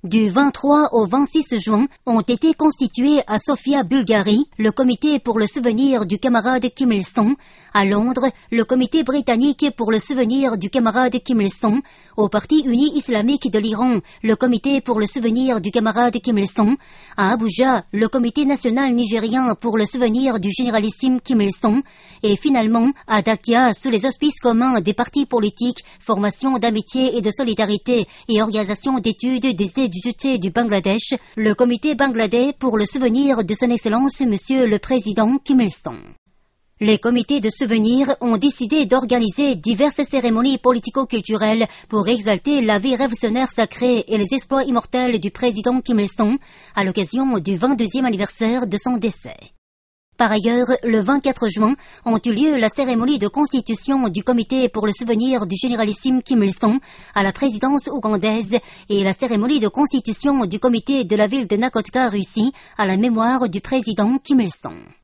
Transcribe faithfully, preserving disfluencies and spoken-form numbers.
Du vingt-trois au vingt-six juin ont été constitués à Sofia, Bulgarie, le comité pour le souvenir du camarade Kim Il-sung, à Londres, le comité britannique pour le souvenir du camarade Kim Il-sung, au Parti uni islamique de l'Iran, le comité pour le souvenir du camarade Kim Il-sung, à Abuja, le comité national nigérien pour le souvenir du généralissime Kim Il-sung, et finalement à Dakia, sous les auspices communs des partis politiques, formations d'amitié et de solidarité et organisations d'études des études du Bangladesh, le comité bangladais pour le souvenir de son excellence Monsieur le Président Kim Il-sung. Les comités de souvenirs ont décidé d'organiser diverses cérémonies politico-culturelles pour exalter la vie révolutionnaire sacrée et les exploits immortels du président Kim Il-sung à l'occasion du vingt-deuxième anniversaire de son décès. Par ailleurs, le vingt-quatre juin ont eu lieu la cérémonie de constitution du comité pour le souvenir du généralissime Kim Il-sung à la présidence ougandaise et la cérémonie de constitution du comité de la ville de Nakotka, Russie, à la mémoire du président Kim Il-sung.